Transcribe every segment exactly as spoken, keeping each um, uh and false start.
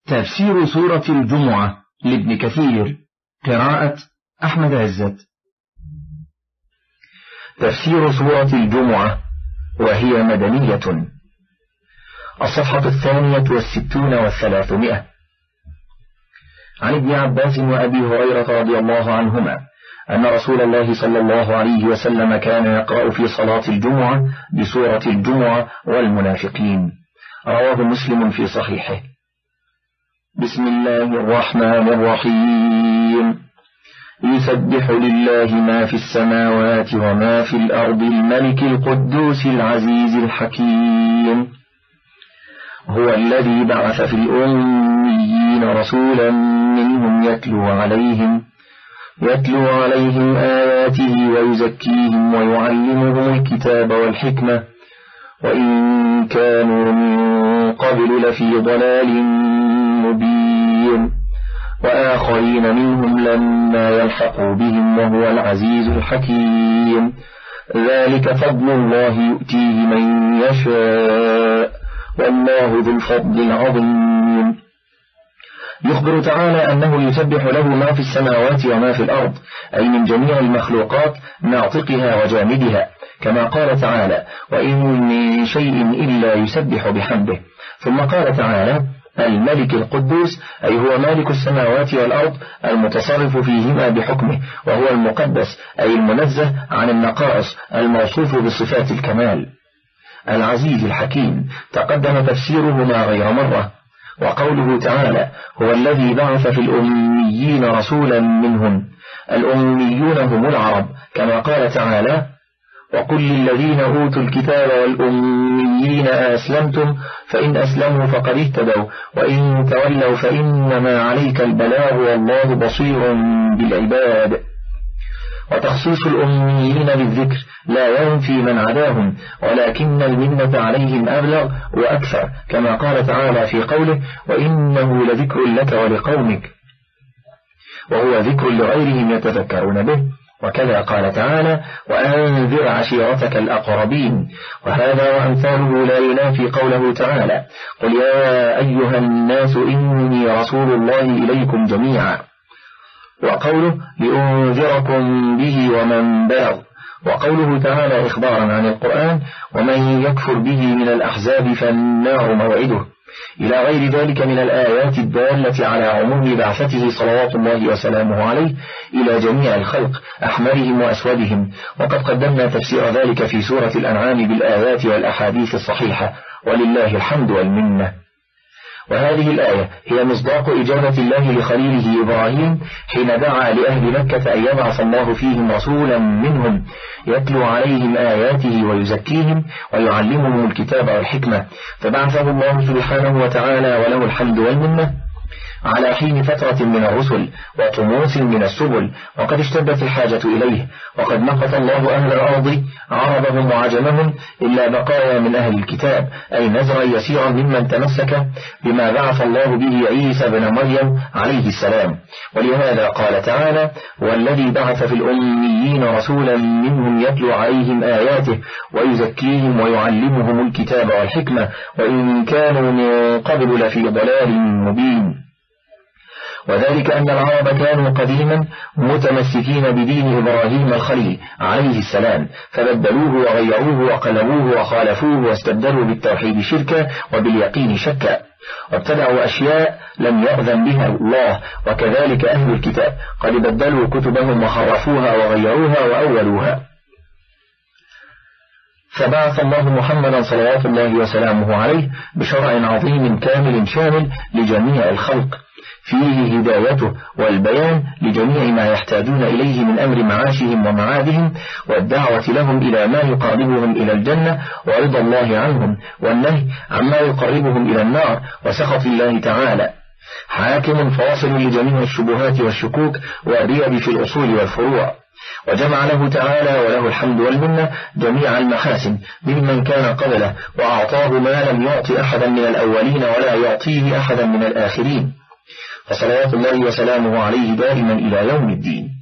تفسير سورة الجمعة لابن كثير، قراءة أحمد عزت. تفسير سورة الجمعة وهي مدنية. الصفحة الثانية والستون والثلاثمائة. عن ابن عباس وأبي هريرة رضي الله عنهما أن رسول الله صلى الله عليه وسلم كان يقرأ في صلاة الجمعة بسورة الجمعة والمنافقين. رواه مسلم في صحيحه. بسم الله الرحمن الرحيم. يسبح لله ما في السماوات وما في الأرض الملك القدوس العزيز الحكيم. هو الذي بعث في الأميين رسولا منهم يتلو عليهم يتلو عليهم آياته ويزكيهم ويعلمهم الكتاب والحكمة وإن كانوا من قبل لفي ضلال مبين وآخرين منهم لما يلحقوا بهم وهو العزيز الحكيم. ذلك فضل الله يؤتيه من يشاء والله ذو الفضل العظيم. يخبر تعالى أنه يسبح له ما في السماوات وما في الأرض، أي من جميع المخلوقات ناطقها وجامدها، كما قال تعالى: وإن من شيء إلا يسبح بحمده. ثم قال تعالى: الملك القدوس، أي هو مالك السماوات والأرض المتصرف فيهما بحكمه، وهو المقدس، أي المنزه عن النقائص الموصوف بصفات الكمال. العزيز الحكيم تقدم تفسيرهما غير مرة. وقوله تعالى: هو الذي بعث في الأميين رسولا منهم، الأميون هم العرب، كما قال تعالى: وقل للذين أوتوا الكتاب والأميين أسلمتم فإن أسلموا فقد اهتدوا وإن تولوا فإنما عليك البلاغ والله بصير بالعباد. وتخصيص الأميين بالذكر لا ينفي من عداهم، ولكن المنة عليهم أبلغ وأكثر، كما قال تعالى في قوله: وإنه لذكر لك ولقومك، وهو ذكر لغيرهم يتذكرون به. وكذا قال تعالى: وأنذر عشيرتك الأقربين. وهذا وأمثاله لا ينافي قوله تعالى: قل يا أيها الناس إني رسول الله إليكم جميعا. وقوله: لأنذركم به ومن بلغ. وقوله تعالى إخبارا عن القرآن: ومن يكفر به من الأحزاب فالنار موعده، إلى غير ذلك من الآيات الدالة على عموم بعثته صلوات الله وسلامه عليه إلى جميع الخلق أحمرهم وأسودهم. وقد قدمنا تفسير ذلك في سورة الأنعام بالآيات والأحاديث الصحيحة، ولله الحمد والمنة. وهذه الآية هي مصداق إجابة الله لخليله إبراهيم حين دعا لأهل مكة أن يبعث الله فيهم رسولا منهم يتلو عليهم آياته ويزكيهم ويعلمهم الكتاب والحكمة، فبعثه الله سبحانه وتعالى وله الحمد والمنة على حين فترة من الرسل وطموس من السبل، وقد اشتدت الحاجة إليه، وقد مقت الله أهل الأرض عربهم وعجمهم إلا بقايا من أهل الكتاب، أي نزرا يسيرا ممن تمسك بما بعث الله به عيسى بن مريم عليه السلام. ولهذا قال تعالى: والذي بعث في الأميين رسولا منهم يتلو عليهم آياته ويزكيهم ويعلمهم الكتاب والحكمة وإن كانوا من قبل لفي ضلال مبين. وذلك أن العرب كانوا قديما متمسكين بدين إبراهيم الخليل عليه السلام، فبدلوه وغيروه وقلبوه وخالفوه واستبدلوا بالتوحيد شركا وباليقين شكا، وابتدعوا أشياء لم يأذن بها الله. وكذلك أهل الكتاب قد بدلوا كتبهم وحرفوها وغيروها وأولوها. فبعث الله محمدا صلوات الله وسلامه عليه بشرع عظيم كامل شامل لجميع الخلق، فيه هدايته والبيان لجميع ما يحتاجون إليه من أمر معاشهم ومعادهم، والدعوة لهم إلى ما يقربهم إلى الجنة ورضا الله عنهم، والنهي عما يقربهم إلى النار وسخط الله تعالى. حاكم فاصل لجميع الشبهات والشكوك والريب في الأصول والفروع. وجمع له تعالى وله الحمد والمنة جميع المحاسن ممن كان قبله، وأعطاه ما لم يعط أحدا من الأولين ولا يعطيه أحدا من الآخرين، فصلوات الله وسلامه عليه دائما إلى يوم الدين.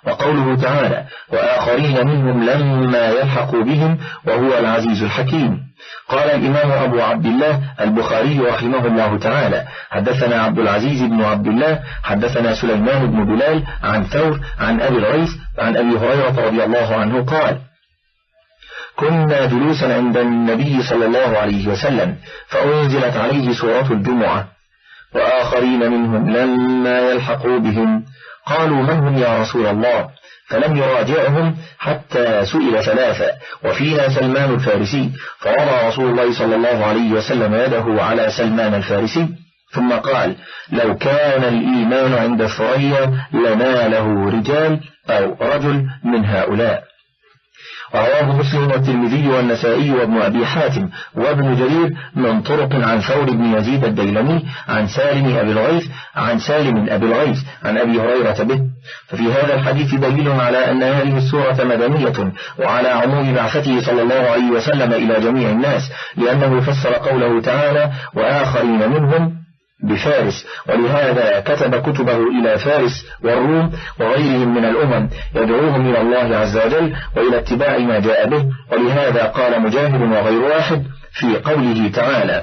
وقوله تعالى وآخرين منهم لما يلحقوا بهم وهو العزيز الحكيم. قال الإمام أبو عبد الله البخاري رحمه الله تعالى حدثنا عبد العزيز بن عبد الله حدثنا سليمان بن بلال عن ثور عن أبي الغيث عن أبي هريرة رضي الله عنه قال كنا جلوسا عند النبي صلى الله عليه وسلم فأنزلت عليه سورة الجمعة وآخرين منهم لما يلحقوا بهم قالوا من هم يا رسول الله؟ فلم يراجعهم حتى سئل ثلاثة وفيها سلمان الفارسي فوضع رسول الله صلى الله عليه وسلم يده على سلمان الفارسي ثم قال لو كان الإيمان عند الثريا لناله رجال أو رجل من هؤلاء. رواه مسلم والترمذي والنسائي وابن أبي حاتم وابن جرير من طرق عن ثور بن يزيد الديلمي عن سالم أبي الغيث عن سالم أبي الغيث عن أبي هريرة به. ففي هذا الحديث دليل على أن هذه السورة مدنية وعلى عموم بعثته صلى الله عليه وسلم إلى جميع الناس لأنه فسر قوله تعالى وآخرين منهم بفارس ولهذا كتب كتبه إلى فارس والروم وغيرهم من الأمم يدعوهم إلى الله عز وجل وإلى اتباع ما جاء به. ولهذا قال مجاهد وغير واحد في قوله تعالى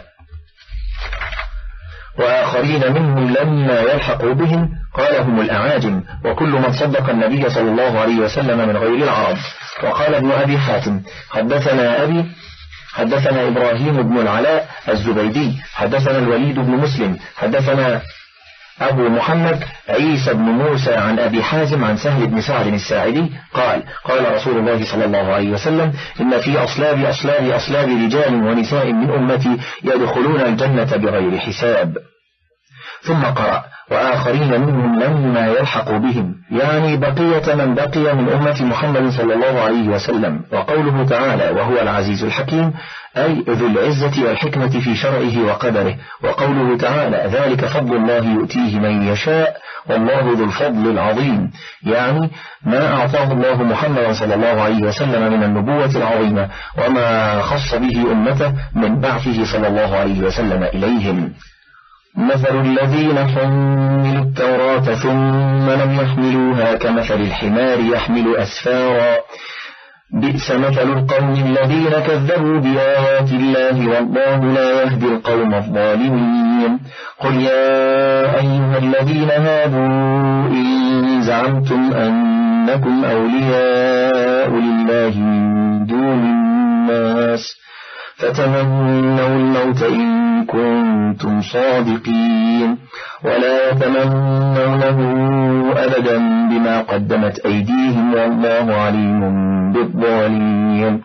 وآخرين منهم لما يلحقوا بهم قال هم الأعاجم وكل من صدق النبي صلى الله عليه وسلم من غير العرب. وقال ابن أبي حاتم حدثنا أبي حدثنا إبراهيم بن العلاء الزبيدي حدثنا الوليد بن مسلم حدثنا أبو محمد عيسى بن موسى عن أبي حازم عن سهل بن سعد الساعدي قال قال رسول الله صلى الله عليه وسلم إن في أصلاب أصلاب أصلاب رجال ونساء من أمتي يدخلون الجنة بغير حساب. ثم قرأ وآخرين منهم لما يلحقوا بهم يعني بقية من بقي من أمة محمد صلى الله عليه وسلم. وقوله تعالى وهو العزيز الحكيم أي ذو العزة والحكمة في شرعه وقدره. وقوله تعالى ذلك فضل الله يؤتيه من يشاء والله ذو الفضل العظيم يعني ما أعطاه الله محمد صلى الله عليه وسلم من النبوة العظيمة وما خص به أمته من بعثه صلى الله عليه وسلم إليهم. مثل الذين حملوا التوراة ثم لم يحملوها كمثل الحمار يحمل أسفارا بئس مثل القوم الذين كذبوا بآيات الله والله لا يهدي القوم الظالمين. قل يا أيها الذين هادوا إن زعمتم أنكم أولياء لله من دون الناس فتمنوا الموت إن كنتم صادقين ولا يتمنونه أبدا بما قدمت أيديهم والله عليم بالظالمين.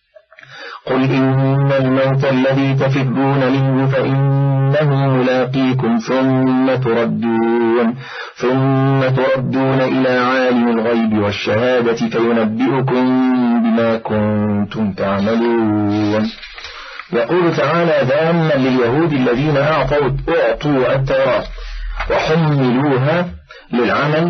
قل إن الموت الذي تفرون منه فإنه ملاقيكم ثم تردون ثم تردون إلى عالم الغيب والشهادة فينبئكم بما كنتم تعملون. يقول تعالى ذاما لليهود الذين أعطوا, أعطوا التوراة وحملوها للعمل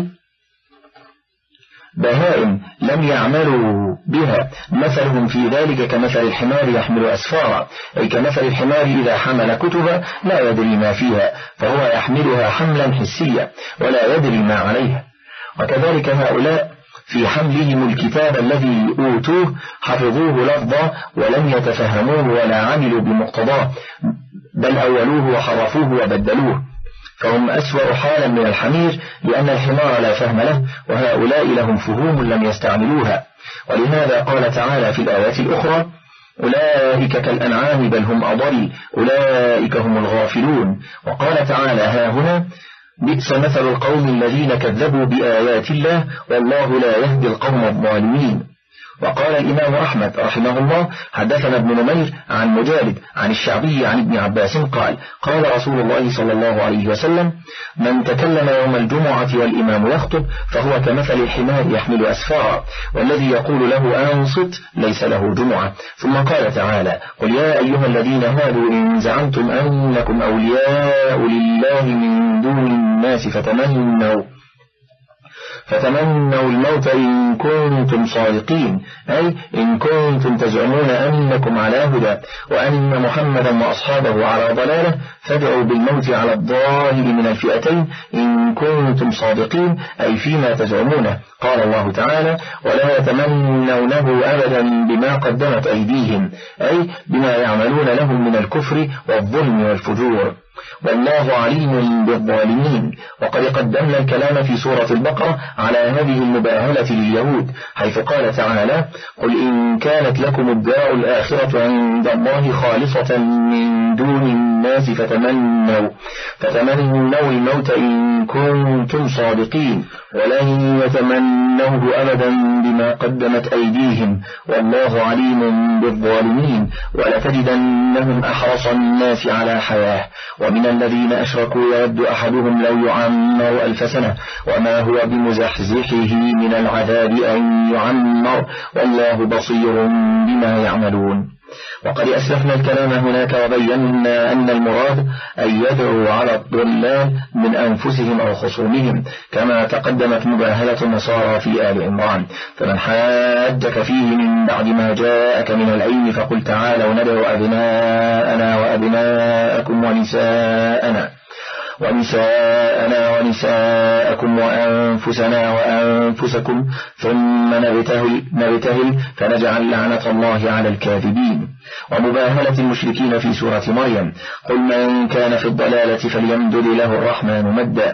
بهائم لم يعملوا بها مثلهم في ذلك كمثل الحمار يحمل أسفارا أي كمثل الحمار إذا حمل كتبا لا يدري ما فيها فهو يحملها حملا حسيا ولا يدري ما عليها. وكذلك هؤلاء في حملهم الكتاب الذي أوتوه حفظوه لفظا ولم يتفهموه ولا عملوا بمقتضاه بل أولوه وحرفوه وبدلوه فهم أسوأ حالا من الحمير لأن الحمار لا فهم له وهؤلاء لهم فهوم لم يستعملوها. ولهذا قال تعالى في الآيات الأخرى أولئك كالأنعام بل هم أضل أولئك هم الغافلون. وقال تعالى ها هنا بئس مثل القوم الذين كذبوا بآيات الله والله لا يهدي القوم الظالمين. وقال الإمام أحمد رحمه الله حدثنا ابن نمير عن مجالد عن الشعبي عن ابن عباس قال قال رسول الله صلى الله عليه وسلم من تكلم يوم الجمعة والإمام يخطب فهو كمثل الحمار يحمل أسفارا والذي يقول له أنصت ليس له جمعة. ثم قال تعالى قل يا أيها الذين هادوا إن زعمتم أنكم أولياء لله من دون الناس فتمنوا فتمنوا الموت إن كنتم صادقين، أي إن كنتم تزعمون أنكم على هدى وأن محمدا وأصحابه على ضلالة، فادعوا بالموت على الظاهر من الفئتين إن كنتم صادقين، أي فيما تزعمونه. قال الله تعالى: ولا يتمنونه أبدا بما قدمت أيديهم، أي بما يعملون لهم من الكفر والظلم والفجور، والله عليم بالظالمين. وقد قدمنا الكلام في سورة البقرة على هذه المباهلة لليهود، حيث قال تعالى: قل إن كانت لكم الدار الآخرة عند الله خالصة من دون الناس فتمنوا فتمنوا الموت إن كنتم صادقين ولن يتمنوه أبدا بما قدمت أيديهم والله عليم بالظالمين. ولتجدنهم أحرص الناس على حياة ومن الذين أشركوا يود أحدهم لو يعمر ألف سنة وما هو بمزحزحه من العذاب أن يعمر والله بصير بما يعملون. وقد أسلفنا الكلام هناك وبينا أن المراد أن يدعوا على الضلال من أنفسهم أو خصومهم، كما تقدمت مباهلة النصارى في آل عمران. فمن حاجك فيه من بعد ما جاءك من العلم فقل تعالوا ندعو أبناءنا وأبناءكم ونساءنا ونساءنا ونساءكم وأنفسنا وأنفسكم ثم نبتهل, نبتهل فنجعل لعنة الله على الكاذبين. ومباهلة المشركين في سورة مريم: قل من كان في الضلالة فليمدد له الرحمن مدا.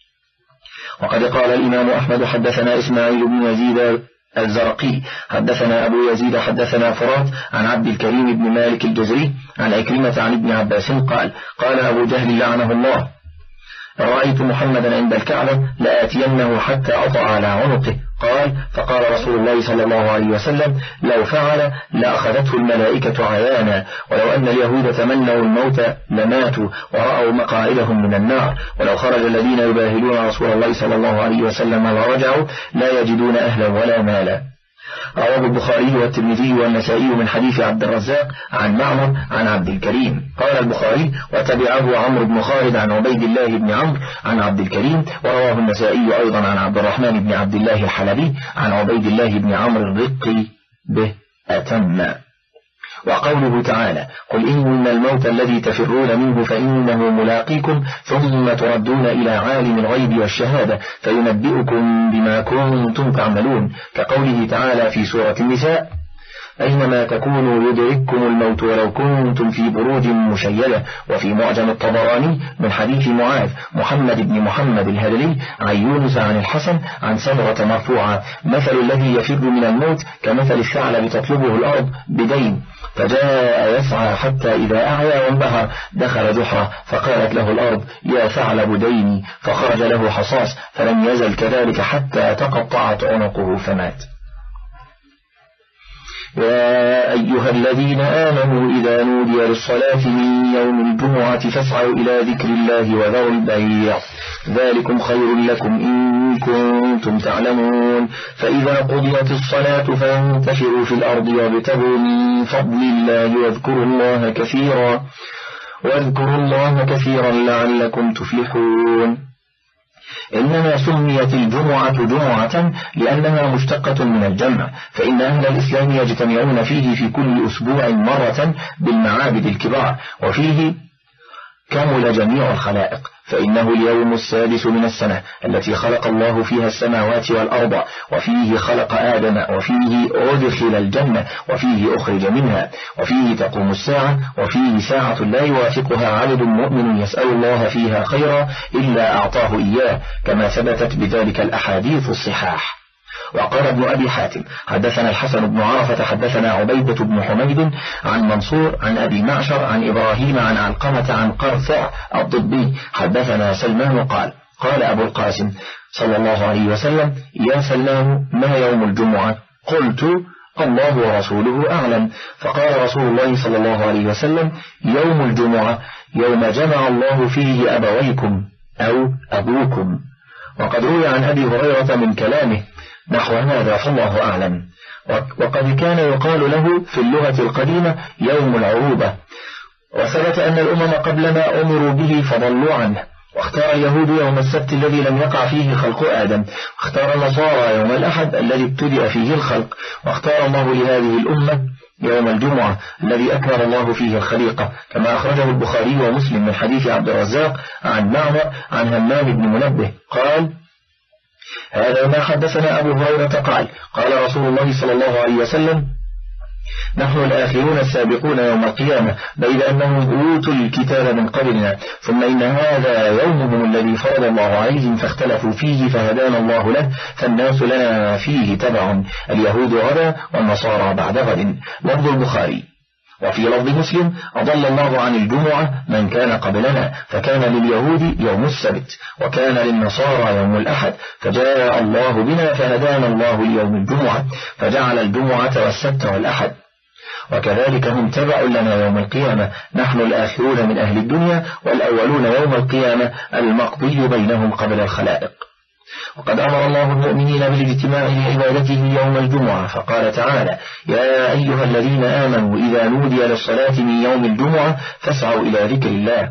وقد قال الإمام أحمد: حدثنا إسماعيل بن يزيد الزرقي حدثنا أبو يزيد حدثنا فرات عن عبد الكريم بن مالك الجزري عن عكرمة عن ابن عباس قال: قال أبو جهل لعنه الله: رأيت محمدا عند الكعبة لآتينه حتى أطأ على عنقه. قال: فقال رسول الله صلى الله عليه وسلم: لو فعل لأخذته الملائكة عيانا، ولو أن اليهود تمنوا الموت لماتوا ورأوا مقاعدهم من النار، ولو خرج الذين يباهلون رسول الله صلى الله عليه وسلم ورجعوا لا يجدون أهلا ولا مالا. رواه البخاري والترمذي والنسائي من حديث عبد الرزاق عن معمر عن عبد الكريم. قال البخاري: وتبعه عمرو بن خالد عن عبيد الله بن عمرو عن عبد الكريم. ورواه النسائي أيضا عن عبد الرحمن بن عبد الله الحلبي عن عبيد الله بن عمرو الرقي به أتم. وقوله تعالى: قل إن الموت الذي تفرون منه فإنه ملاقيكم ثم تردون إلى عالم الغيب والشهادة فينبئكم بما كنتم تعملون، كقوله تعالى في سورة النساء: أينما تكونوا يدرككم الموت ولو كنتم في بروج مشيدة. وفي معجم الطبراني من حديث معاذ محمد بن محمد الهذلي عن يونس عن الحسن عن سمرة مرفوعة: مثل الذي يفر من الموت كمثل الثعلب تطلبه الأرض بدين فجاء يسعى حتى إذا أعيا وانبهر دخل جحره فقالت له الأرض: يا ثعلب ديني، فخرج له حصاص فلم يزل كذلك حتى تقطعت عنقه فمات. يا أيها الذين آمنوا إذا نودي للصلاة من يوم الجمعة فاسعوا إلى ذكر الله وذروا البيع ذلكم خير لكم إن كنتم تعلمون. فإذا قضيت الصلاة فانتشروا في الأرض وابتغوا من فضل الله واذكروا الله كثيرا واذكروا الله كثيرا لعلكم تفلحون. إنما سميت الجمعة جمعة لأنها مشتقة من الجمع، فإن أهل الإسلام يجتمعون فيه في كل أسبوع مرة بالمعابد الكبار، وفيه كمل جميع الخلائق، فإنه اليوم السادس من السنة التي خلق الله فيها السماوات والأرض، وفيه خلق آدم، وفيه أدخل الجنة، وفيه أخرج منها، وفيه تقوم الساعة، وفيه ساعة لا يوافقها عبد مؤمن يسأل الله فيها خيرا إلا أعطاه إياه، كما ثبتت بذلك الأحاديث الصحاح. وقال ابن أبي حاتم: حدثنا الحسن بن عرفة حدثنا عبيدة بن حميد عن منصور عن أبي معشر عن إبراهيم عن علقمة عن قرثع الضبي حدثنا سلمان قال: قال أبو القاسم صلى الله عليه وسلم: يا سلمان، ما يوم الجمعة؟ قلت: الله ورسوله أعلم. فقال رسول الله صلى الله عليه وسلم: يوم الجمعة يوم جمع الله فيه أبويكم أو أبوكم. وقد روي عن أبي هريرة من كلامه نحو هذا فالله أعلم. وقد كان يقال له في اللغة القديمة يوم العروبة، وثبت أن الأمم قبلنا أمروا به فضلوا عنه، واختار اليهود يوم السبت الذي لم يقع فيه خلق آدم، واختار النصارى يوم الأحد الذي ابتدأ فيه الخلق، واختار الله لهذه الأمة يوم الجمعة الذي أكمل الله فيه الخليقة، كما أخرجه البخاري ومسلم من حديث عبد الرزاق عن معمر عن همام بن منبه قال: هذا ما حدثنا أبو هريرة قال: قال رسول الله صلى الله عليه وسلم: نحن الآخرون السابقون يوم القيامة، بيد أنهم أوتوا الكتاب من قبلنا، ثم إن هذا يومهم الذي فرض الله عليهم فاختلفوا فيه فهدانا الله له، فالناس لنا فيه تبع، اليهود غدا والنصارى بعد غد. لفظ البخاري. وفي لفظ مسلم: أضل الله عن الجمعة من كان قبلنا، فكان لليهود يوم السبت، وكان للنصارى يوم الأحد، فجاء الله بنا فهدانا الله ليوم الجمعة، فجعل الجمعة والسبت والأحد، وكذلك هم تبع لنا يوم القيامة، نحن الآخرون من أهل الدنيا والأولون يوم القيامة، المقضي بينهم قبل الخلائق. وقد أمر الله المؤمنين بالاجتماع لعبادته يوم الجمعة، فقال تعالى: يا أيها الذين آمنوا إذا نودي للصلاة من يوم الجمعة فاسعوا إلى ذكر الله،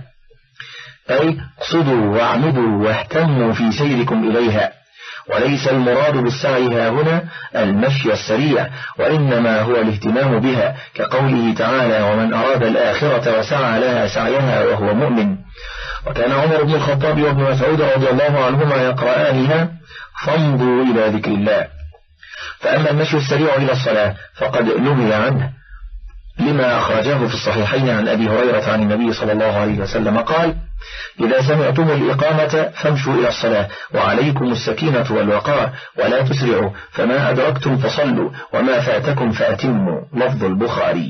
أي اقصدوا واعمدوا واهتموا في سيركم إليها. وليس المراد بالسعي ها هنا المشي السريع، وإنما هو الاهتمام بها، كقوله تعالى: ومن أراد الآخرة وسعى لها سعيها وهو مؤمن. وكان عمر بن الخطاب وابن مسعود رضي الله عنهما يقرآنها: فامضوا إلى ذكر الله. فأما المشي السريع إلى الصلاة فقد نهي عنه، لما أخرجاه في الصحيحين عن أبي هريرة عن النبي صلى الله عليه وسلم قال: إذا سمعتم الإقامة فامشوا إلى الصلاة، وعليكم السكينة والوقار، ولا تسرعوا، فما أدركتم فصلوا، وما فاتكم فأتموا. لفظ البخاري.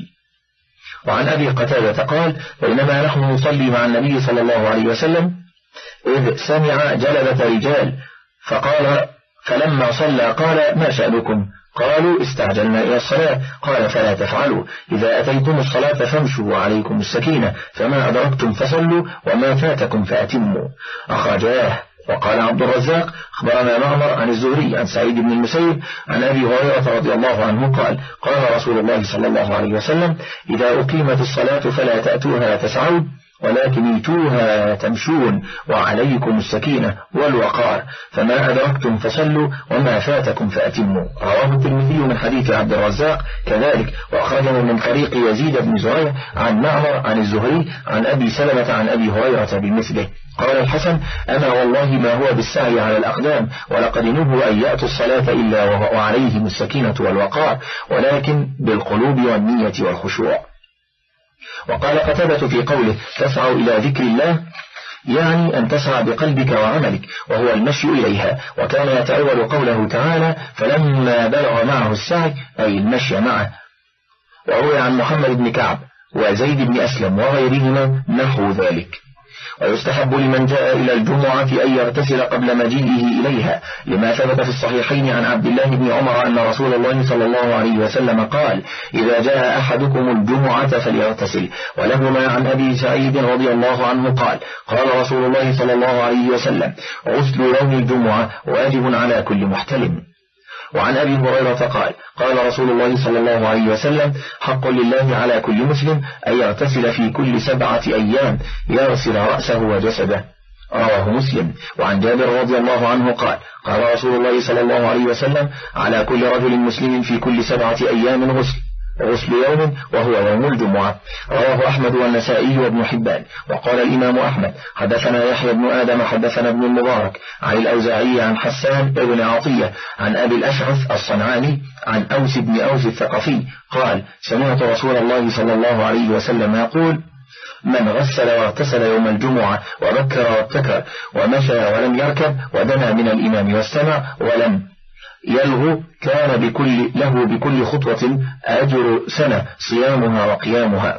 وعن أبي قتادة قال: بينما نحن نصلي مع النبي صلى الله عليه وسلم إذ سمع جلبة رجال، فقال فلما صلى قال: ما شأنكم؟ قالوا: استعجلنا إلى الصلاة. قال: فلا تفعلوا، إذا أتيتم الصلاة فامشوا وعليكم السكينة، فما أدركتم فصلوا، وما فاتكم فأتموا. أخرجاه. وقال عبد الرزاق: أخبرنا معمر عن الزهري عن سعيد بن المسيب عن أبي هريرة رضي الله عنه قال: قال رسول الله صلى الله عليه وسلم: إذا أقيمت الصلاة فلا تأتوها تسعون، ولكن ائتوها تمشون، وعليكم السكينة والوقار، فما أدركتم فصلوا، وما فاتكم فأتموا. رواه الترمذي من حديث عبد الرزاق كذلك، وأخرجه من طريق يزيد بن زريع عن معمر عن الزهري عن أبي سلمة عن أبي هريرة بمثله. قال الحسن: أما والله ما هو بالسعي على الأقدام، ولقد نهوا أن يأتوا الصلاة إلا وعليهم السكينة والوقار، ولكن بالقلوب والنية والخشوع. وقال قتادة في قوله: تسعوا إلى ذكر الله، يعني أن تسعى بقلبك وعملك، وهو المشي إليها. وكان يتأول قوله تعالى: فلما بلغ معه السعي، أي المشي معه. وروي عن محمد بن كعب وزيد بن أسلم وغيرهما نحو ذلك. ويستحب لمن جاء إلى الجمعة أن يغتسل قبل مجيئه إليها، لما ثبت في الصحيحين عن عبد الله بن عمر أن رسول الله صلى الله عليه وسلم قال: إذا جاء أحدكم الجمعة فليغتسل. ولهما عن أبي سعيد رضي الله عنه قال: قال رسول الله صلى الله عليه وسلم: غسل يوم الجمعة واجب على كل محتلم. وعن أبي هريرة قال: قال رسول الله صلى الله عليه وسلم: حق لله على كل مسلم أن يغتسل في كل سبعة أيام، يغسل رأسه وجسده. رواه مسلم. وعن جابر رضي الله عنه قال: قال رسول الله صلى الله عليه وسلم: على كل رجل مسلم في كل سبعة أيام غسل، غسل يوم وهو يوم الجمعة. رواه أحمد والنسائي وابن حبان. وقال الإمام أحمد: حدثنا يحيى بن آدم حدثنا ابن المبارك عن الأوزاعي عن حسان بن عطية عن أبي الأشعث الصنعاني عن أوس بن أوس الثقفي قال: سمعت رسول الله صلى الله عليه وسلم يقول: من غسل واغتسل يوم الجمعة وبكر وابتكر ومشى ولم يركب ودنا من الإمام واستمع ولم يلغو، كان بكل له بكل خطوة أجر سنة صيامها وقيامها.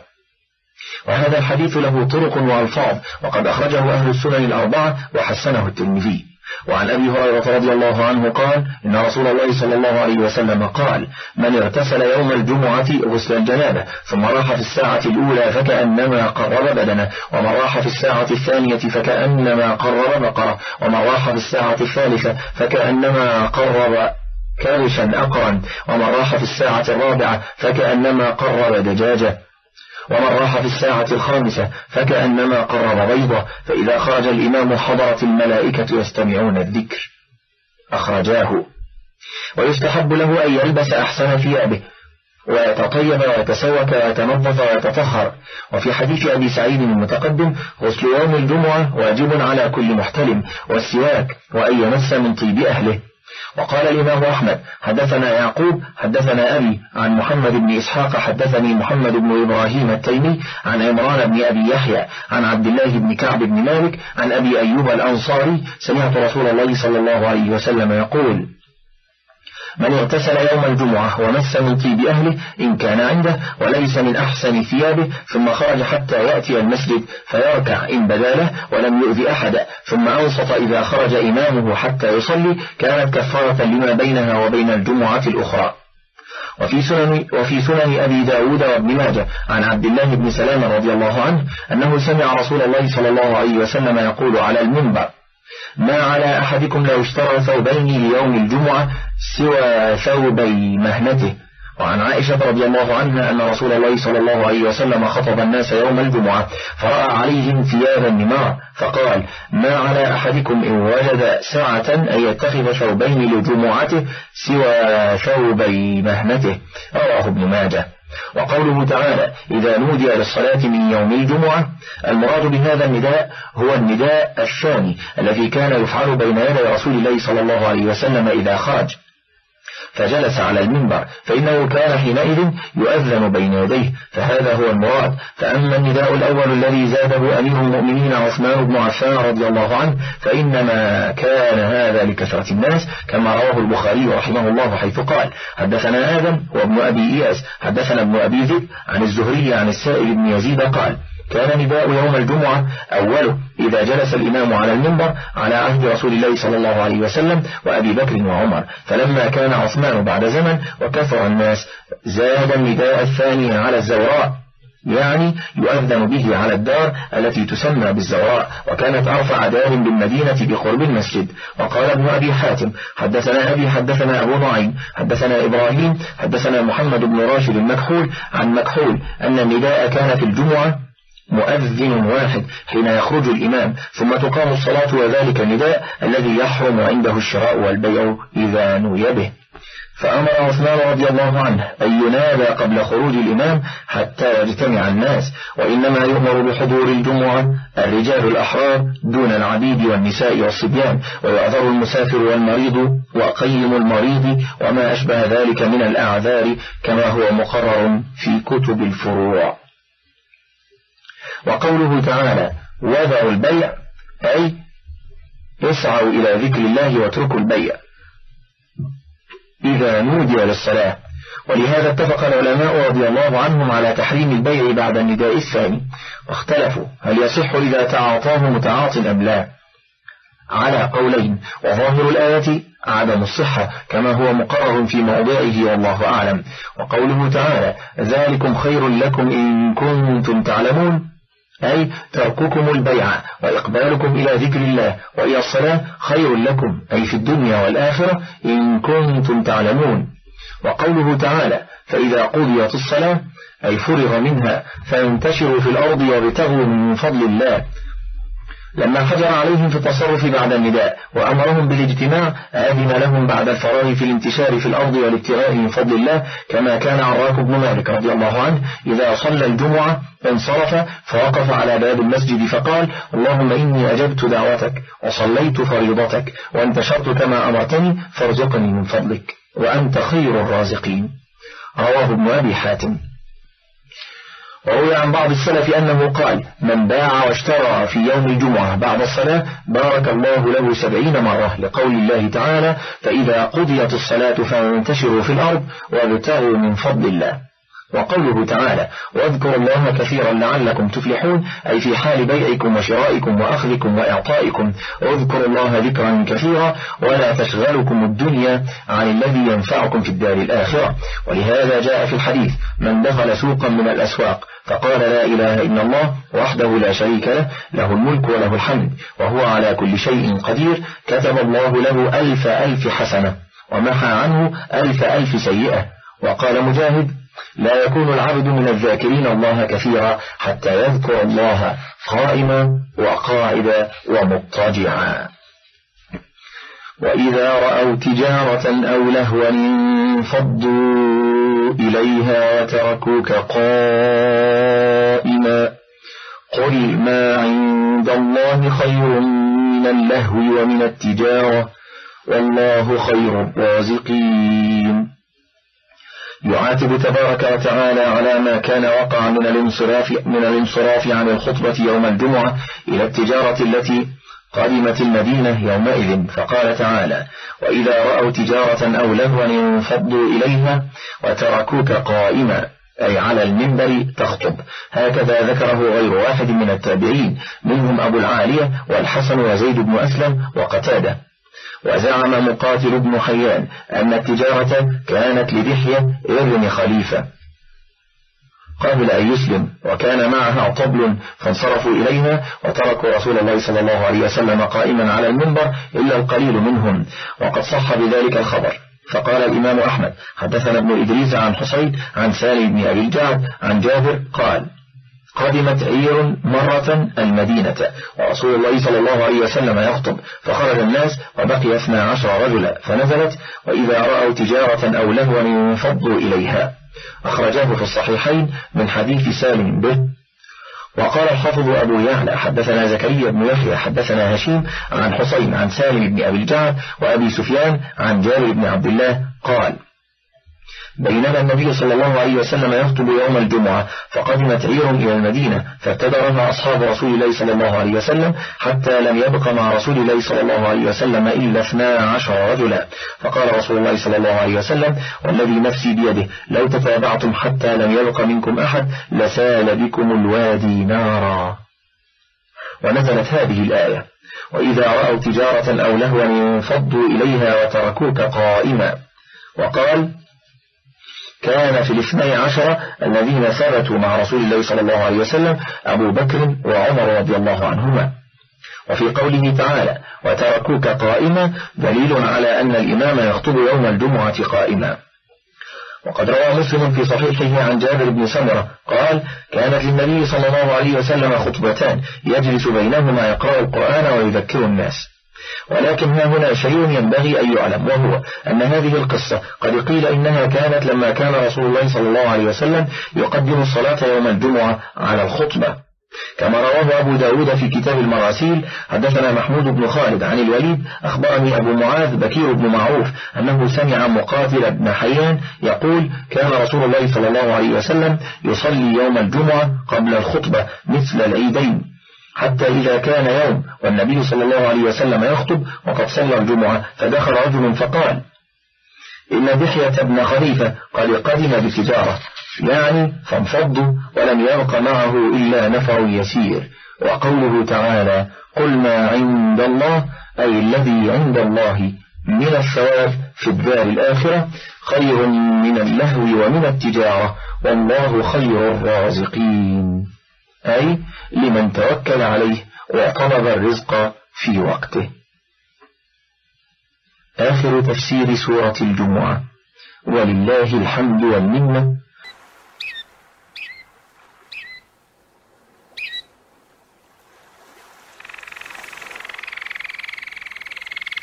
وهذا الحديث له طرق وألفاظ، وقد أخرجه أهل السنن الأربعة وحسنه الترمذي. وعن أبي هريرة رضي الله عنه قال: إن رسول الله صلى الله عليه وسلم قال: من اغتسل يوم الجمعة غسل الجنابة ثم راح في الساعة الأولى فكأنما قرب بدنه، ومن راح في الساعة الثانية فكأنما قرب بقرة، ومن راح في الساعة الثالثة فكأنما قرب كرشا أقرا، ومن راح في الساعة الرابعة فكأنما قرب دجاجة. ومن راح في الساعة الخامسة فكأنما قرب بيضة، فإذا خرج الإمام حضرت الملائكة يستمعون الذكر. أخرجاه. ويستحب له أن يلبس أحسن ثيابه ويتطيب ويتسوك ويتنظف ويتطهر. وفي حديث أبي سعيد المتقدم: غسل يوم الجمعة واجب على كل محتلم، والسواك، وأن يمس من طيب أهله. وقال الإمام أحمد: حدثنا يعقوب حدثنا أبي عن محمد بن إسحاق حدثني محمد بن إبراهيم التيمي عن عمران بن أبي يحيى عن عبد الله بن كعب بن مالك عن أبي أيوب الأنصاري: سمعت رسول الله صلى الله عليه وسلم يقول: من اغتسل يوم الجمعة ومس من طيب أهله إن كان عنده وليس من أحسن ثيابه، ثم خرج حتى يأتي المسجد فيركع إن بدا له ولم يؤذي أحدا، ثم أنصت إذا خرج إمامه حتى يصلي، كانت كفارة لما بينها وبين الجمعة الأخرى. وفي سنن, وفي سنن أبي داود وابن ماجه عن عبد الله بن سلام رضي الله عنه أنه سمع رسول الله صلى الله عليه وسلم يقول على المنبر: ما على أحدكم لو اشترى ثوبين ليوم الجمعة سوى ثوبي مهنته. وعن عائشة رضي الله عنها أن رسول الله صلى الله عليه وسلم خطب الناس يوم الجمعة فرأى عليهم ثيابا نمار، فقال: ما على أحدكم إن وجد ساعة أن يتخذ ثوبين لجمعته سوى ثوبي مهنته. رواه ابن ماجه. وقوله تعالى: إذا نودي للصلاة من يوم الجمعة، المراد بهذا النداء هو النداء الثاني الذي كان يفعل بين يدي رسول الله صلى الله عليه وسلم إذا خرج فجلس على المنبر، فإنه كان حينئذ يؤذن بين يديه، فهذا هو المراد. فأما النداء الأول الذي زاده أمير المؤمنين عثمان بن عفان رضي الله عنه فإنما كان هذا لكثرة الناس، كما رواه البخاري رحمه الله حيث قال: حدثنا آدم وابن أبي إياس حدثنا ابن أبي ذئب عن الزهري عن السائب بن يزيد قال: كان نداء يوم الجمعة أوله إذا جلس الإمام على المنبر على عهد رسول الله صلى الله عليه وسلم وأبي بكر وعمر، فلما كان عثمان بعد زمن وكثر الناس زاد النداء الثاني على الزوراء، يعني يؤذن به على الدار التي تسمى بالزوراء، وكانت أرفع دار بالمدينة بقرب المسجد. وقال ابن أبي حاتم: حدثنا أبي حدثنا أبو نعيم حدثنا إبراهيم حدثنا محمد بن راشد المكحول عن مكحول أن النداء كان في الجمعة مؤذن واحد حين يخرج الإمام، ثم تقام الصلاة، وذلك النداء الذي يحرم عنده الشراء والبيع إذا نوي به. فأمر عثمان رضي الله عنه أن ينادى قبل خروج الإمام حتى يجتمع الناس، وإنما يؤمر بحضور الجمعة الرجال الأحرار دون العبيد والنساء والصبيان، ويعذر المسافر والمريض وقيم المريض وما أشبه ذلك من الأعذار، كما هو مقرر في كتب الفروع. وقوله تعالى: وذروا البيع، أي اسعوا إلى ذكر الله واتركوا البيع إذا نودي للصلاة. ولهذا اتفق العلماء رضي الله عنهم على تحريم البيع بعد النداء الثاني، واختلفوا هل يصح إذا تعاطاه متعاط أم لا، على قولين، وظاهر الآية عدم الصحة كما هو مقرر في موضعه والله أعلم. وقوله تعالى: ذلكم خير لكم إن كنتم تعلمون، أي ترككم البيع وإقبالكم إلى ذكر الله وإلى الصلاة خير لكم، أي في الدنيا والآخرة إن كنتم تعلمون. وقوله تعالى: فإذا قضيت الصلاة، أي فرغ منها، فانتشروا في الأرض وابتغوا من فضل الله، لما حجر عليهم في التصرف بعد النداء وأمرهم بالاجتماع أذن لهم بعد الفراغ في الانتشار في الأرض والابتغاء من فضل الله، كما كان عراك بن مالك رضي الله عنه إذا صلى الجمعة انصرف فوقف على باب المسجد فقال: اللهم إني أجبت دعوتك وصليت فريضتك وانتشرت كما أمرتني فارزقني من فضلك وأنت خير الرازقين. رواه ابن أبي حاتم. وروي عن بعض السلف أنه قال: من باع واشترى في يوم الجمعة بعد الصلاة بارك الله له سبعين مرة، لقول الله تعالى: فإذا قضيت الصلاة فانتشروا في الأرض وابتغوا من فضل الله. وقوله تعالى: واذكروا الله كثيرا لعلكم تفلحون، أي في حال بيعكم وشرائكم وأخذكم وإعطائكم اذكروا الله ذكرا كثيرا ولا تشغلكم الدنيا عن الذي ينفعكم في الدار الآخرة. ولهذا جاء في الحديث: من دخل سوقا من الأسواق فقال لا إله إلا الله وحده لا شريك له له الملك وله الحمد وهو على كل شيء قدير، كتب الله له ألف ألف حسنة ومحى عنه ألف ألف سيئة. وقال مجاهد: لا يكون العبد من الذاكرين الله كثيرا حتى يذكر الله قائما وقاعدا ومضطجعا. وإذا رأوا تجارة أو لهوا انفضوا إليها وتركوك قائما قل ما عند الله خير من اللهو ومن التجارة والله خير الرازقين. يعاتب تبارك وتعالى على ما كان وقع من الانصراف, من الانصراف عن الخطبة يوم الجمعة إلى التجارة التي قدمت المدينة يومئذ، فقال تعالى: وإذا رأوا تجارة أو لهوا انفضوا إليها وتركوك قائما، أي على المنبر تخطب. هكذا ذكره غير واحد من التابعين، منهم أبو العالية والحسن وزيد بن أسلم وقتادة. وزعم مقاتل بن حيان أن التجارة كانت لدحية ابن خليفة قبل أن يسلم، وكان معها طبل فانصرفوا إليها وتركوا رسول الله صلى الله عليه وسلم قائما على المنبر إلا القليل منهم، وقد صح بذلك الخبر. فقال الإمام أحمد: حدثنا ابن إدريس عن حسين عن سالم بن أبي الجعد عن جابر قال: قدمت عير مرة المدينة ورسول الله صلى الله عليه وسلم يخطب، فخرج الناس وبقي اثنا عشر رجلا، فنزلت: وإذا رأوا تجارة أو لهوا انفضوا إليها. أخرجاه في الصحيحين من حديث سالم به. وقال الحافظ أبو يعلى: حدثنا زكريا بن يحيى حدثنا هشيم عن حسين عن سالم بن أبي الجعد وأبي سفيان عن جابر بن عبد الله قال: بينما النبي صلى الله عليه وسلم يخطب يوم الجمعة فقدمت عير إلى المدينة، فابتدرها أصحاب رسول الله صلى الله عليه وسلم حتى لم يبق مع رسول الله صلى الله عليه وسلم إلا اثنا عشر رجلا. فقال رسول الله صلى الله عليه وسلم: والذي نفسي بيده لو تتابعتم حتى لم يبق منكم أحد لسال بكم الوادي نارا. ونزلت هذه الآية: وإذا رأوا تجارة أو لهوا انفضوا إليها وتركوك قائما. وقال: كان في الاثني عشر الذين ثبتوا مع رسول الله صلى الله عليه وسلم أبو بكر وعمر رضي الله عنهما. وفي قوله تعالى: وتركوك قائما دليل على أن الإمام يخطب يوم الجمعة قائما. وقد روى مسلم في صحيحه عن جابر بن سمرة قال: كانت للنبي صلى الله عليه وسلم خطبتان يجلس بينهما يقرأ القرآن ويذكر الناس. ولكن ها هنا شيء ينبغي أن يعلم، وهو أن هذه القصة قد قيل إنها كانت لما كان رسول الله صلى الله عليه وسلم يقدم الصلاة يوم الجمعة على الخطبة، كما رواه أبو داود في كتاب المراسيل. حدثنا محمود بن خالد عن الوليد أخبرني أبو معاذ بكير بن معروف أنه سمع مقاتل بن حيان يقول: كان رسول الله صلى الله عليه وسلم يصلي يوم الجمعة قبل الخطبة مثل العيدين، حتى إذا كان يوم والنبي صلى الله عليه وسلم يخطب وقد صلى الجمعة فدخل رجل فقال: إن دحية بن خليفة قد قدم بتجارة، يعني فانفضوا ولم يبق معه إلا نفر يسير. وقوله تعالى: قل ما عند الله، أي الذي عند الله من الثواب في الدار الآخرة، خير من اللهو ومن التجارة والله خير الرازقين، أي لمن توكل عليه وطلب الرزق في وقته. آخر تفسير سورة الجمعة، ولله الحمد والمنة.